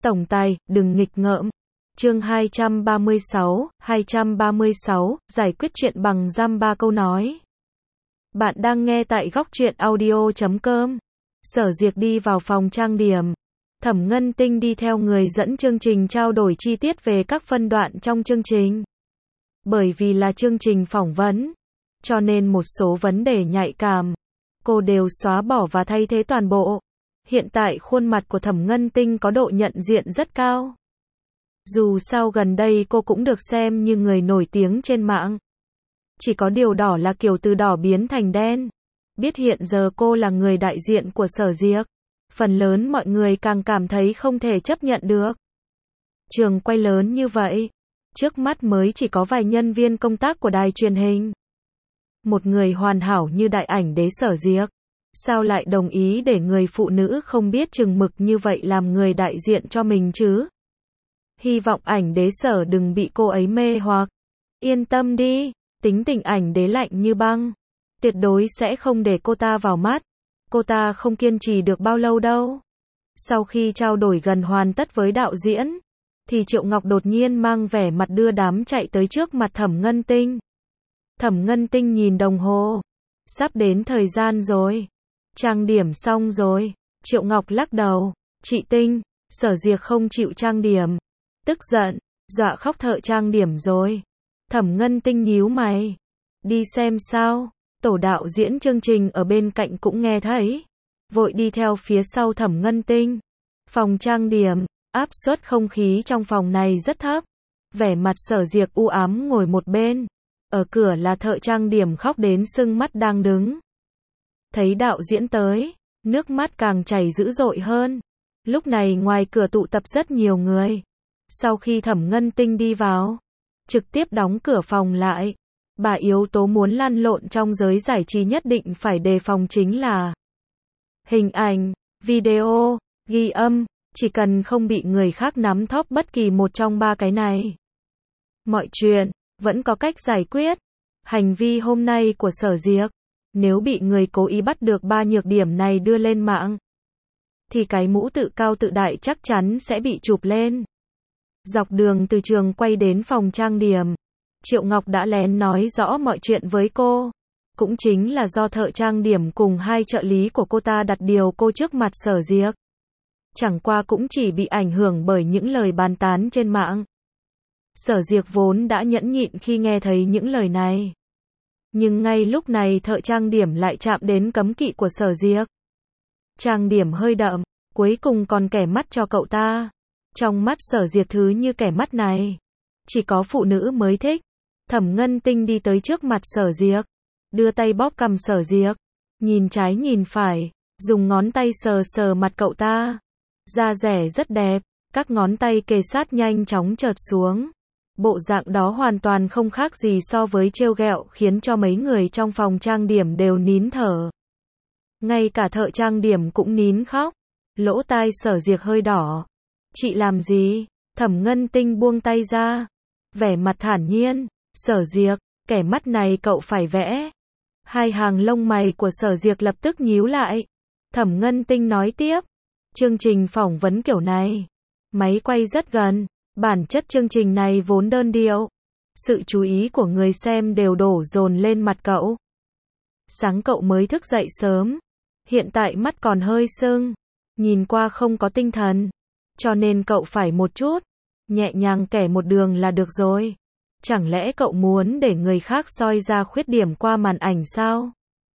Tổng tài, đừng nghịch ngợm. Chương 236, giải quyết chuyện bằng dăm ba câu nói. Bạn đang nghe tại góc truyện audio.com. Sở Diệc đi vào phòng trang điểm. Thẩm Ngân Tinh đi theo người dẫn chương trình trao đổi chi tiết về các phân đoạn trong chương trình. Bởi vì là chương trình phỏng vấn, cho nên một số vấn đề nhạy cảm, cô đều xóa bỏ và thay thế toàn bộ. Hiện tại khuôn mặt của Thẩm Ngân Tinh có độ nhận diện rất cao. Dù sao gần đây cô cũng được xem như người nổi tiếng trên mạng. Chỉ có điều đỏ là kiểu từ đỏ biến thành đen. Biết hiện giờ cô là người đại diện của Sở Diệc, phần lớn mọi người càng cảm thấy không thể chấp nhận được. Trường quay lớn như vậy, trước mắt mới chỉ có vài nhân viên công tác của đài truyền hình. Một người hoàn hảo như đại ảnh đế Sở Diệc, sao lại đồng ý để người phụ nữ không biết chừng mực như vậy làm người đại diện cho mình chứ? Hy vọng ảnh đế Sở đừng bị cô ấy mê hoặc. Yên tâm đi, tính tình ảnh đế lạnh như băng, tuyệt đối sẽ không để cô ta vào mắt. Cô ta không kiên trì được bao lâu đâu. Sau khi trao đổi gần hoàn tất với đạo diễn, thì Triệu Ngọc đột nhiên mang vẻ mặt đưa đám chạy tới trước mặt Thẩm Ngân Tinh. Thẩm Ngân Tinh nhìn đồng hồ, sắp đến thời gian rồi. Trang điểm xong rồi. Triệu Ngọc lắc đầu, chị Tinh, Sở Diệc không chịu trang điểm. Tức giận, dọa khóc thợ trang điểm rồi. Thẩm Ngân Tinh nhíu mày. Đi xem sao? Tổ đạo diễn chương trình ở bên cạnh cũng nghe thấy, vội đi theo phía sau Thẩm Ngân Tinh. Phòng trang điểm, áp suất không khí trong phòng này rất thấp. Vẻ mặt Sở Diệc u ám ngồi một bên. Ở cửa là thợ trang điểm khóc đến sưng mắt đang đứng. Thấy đạo diễn tới, nước mắt càng chảy dữ dội hơn. Lúc này ngoài cửa tụ tập rất nhiều người. Sau khi Thẩm Ngân Tinh đi vào, trực tiếp đóng cửa phòng lại. Bà yếu tố muốn lăn lộn trong giới giải trí nhất định phải đề phòng chính là hình ảnh, video, ghi âm, chỉ cần không bị người khác nắm thóp bất kỳ một trong ba cái này. Mọi chuyện, vẫn có cách giải quyết. Hành vi hôm nay của Sở Diệc, nếu bị người cố ý bắt được ba nhược điểm này đưa lên mạng, thì cái mũ tự cao tự đại chắc chắn sẽ bị chụp lên. Dọc đường từ trường quay đến phòng trang điểm, Triệu Ngọc đã lén nói rõ mọi chuyện với cô. Cũng chính là do thợ trang điểm cùng hai trợ lý của cô ta đặt điều cô trước mặt Sở Diệc. Chẳng qua cũng chỉ bị ảnh hưởng bởi những lời bàn tán trên mạng. Sở Diệc vốn đã nhẫn nhịn khi nghe thấy những lời này. Nhưng ngay lúc này thợ trang điểm lại chạm đến cấm kỵ của Sở Diệc. Trang điểm hơi đậm, cuối cùng còn kẻ mắt cho cậu ta. Trong mắt Sở Diệc thứ như kẻ mắt này, chỉ có phụ nữ mới thích. Thẩm Ngân Tinh đi tới trước mặt Sở Diệc, đưa tay bóp cằm Sở Diệc, nhìn trái nhìn phải, dùng ngón tay sờ sờ mặt cậu ta. Da dẻ rất đẹp, các ngón tay kề sát nhanh chóng chợt xuống. Bộ dạng đó hoàn toàn không khác gì so với trêu ghẹo, khiến cho mấy người trong phòng trang điểm đều nín thở. Ngay cả thợ trang điểm cũng nín khóc. Lỗ tai Sở Diệc hơi đỏ. Chị làm gì? Thẩm Ngân Tinh buông tay ra, vẻ mặt thản nhiên. Sở Diệc, kẻ mắt này cậu phải vẽ. Hai hàng lông mày của Sở Diệc lập tức nhíu lại. Thẩm Ngân Tinh nói tiếp. Chương trình phỏng vấn kiểu này, máy quay rất gần. Bản chất chương trình này vốn đơn điệu. Sự chú ý của người xem đều đổ dồn lên mặt cậu. Sáng cậu mới thức dậy sớm. Hiện tại mắt còn hơi sưng. Nhìn qua không có tinh thần. Cho nên cậu phải một chút nhẹ nhàng kẻ một đường là được rồi. Chẳng lẽ cậu muốn để người khác soi ra khuyết điểm qua màn ảnh sao?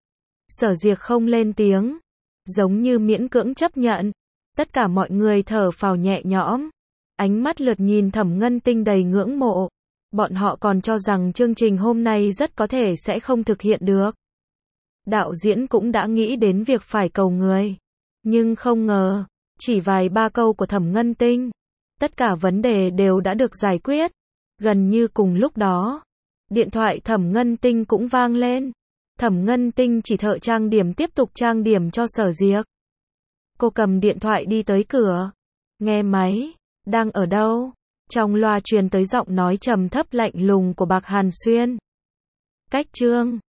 Sở Diệc không lên tiếng, giống như miễn cưỡng chấp nhận. Tất cả mọi người thở phào nhẹ nhõm. Ánh mắt lượt nhìn Thẩm Ngân Tinh đầy ngưỡng mộ. Bọn họ còn cho rằng chương trình hôm nay rất có thể sẽ không thực hiện được. Đạo diễn cũng đã nghĩ đến việc phải cầu người. Nhưng không ngờ, chỉ vài ba câu của Thẩm Ngân Tinh, tất cả vấn đề đều đã được giải quyết. Gần như cùng lúc đó, điện thoại Thẩm Ngân Tinh cũng vang lên. Thẩm Ngân Tinh chỉ thợ trang điểm tiếp tục trang điểm cho Sở Diệc. Cô cầm điện thoại đi tới cửa, nghe máy. Đang ở đâu? Trong loa truyền tới giọng nói trầm thấp lạnh lùng của Bạc Hàn Xuyên. Cách chương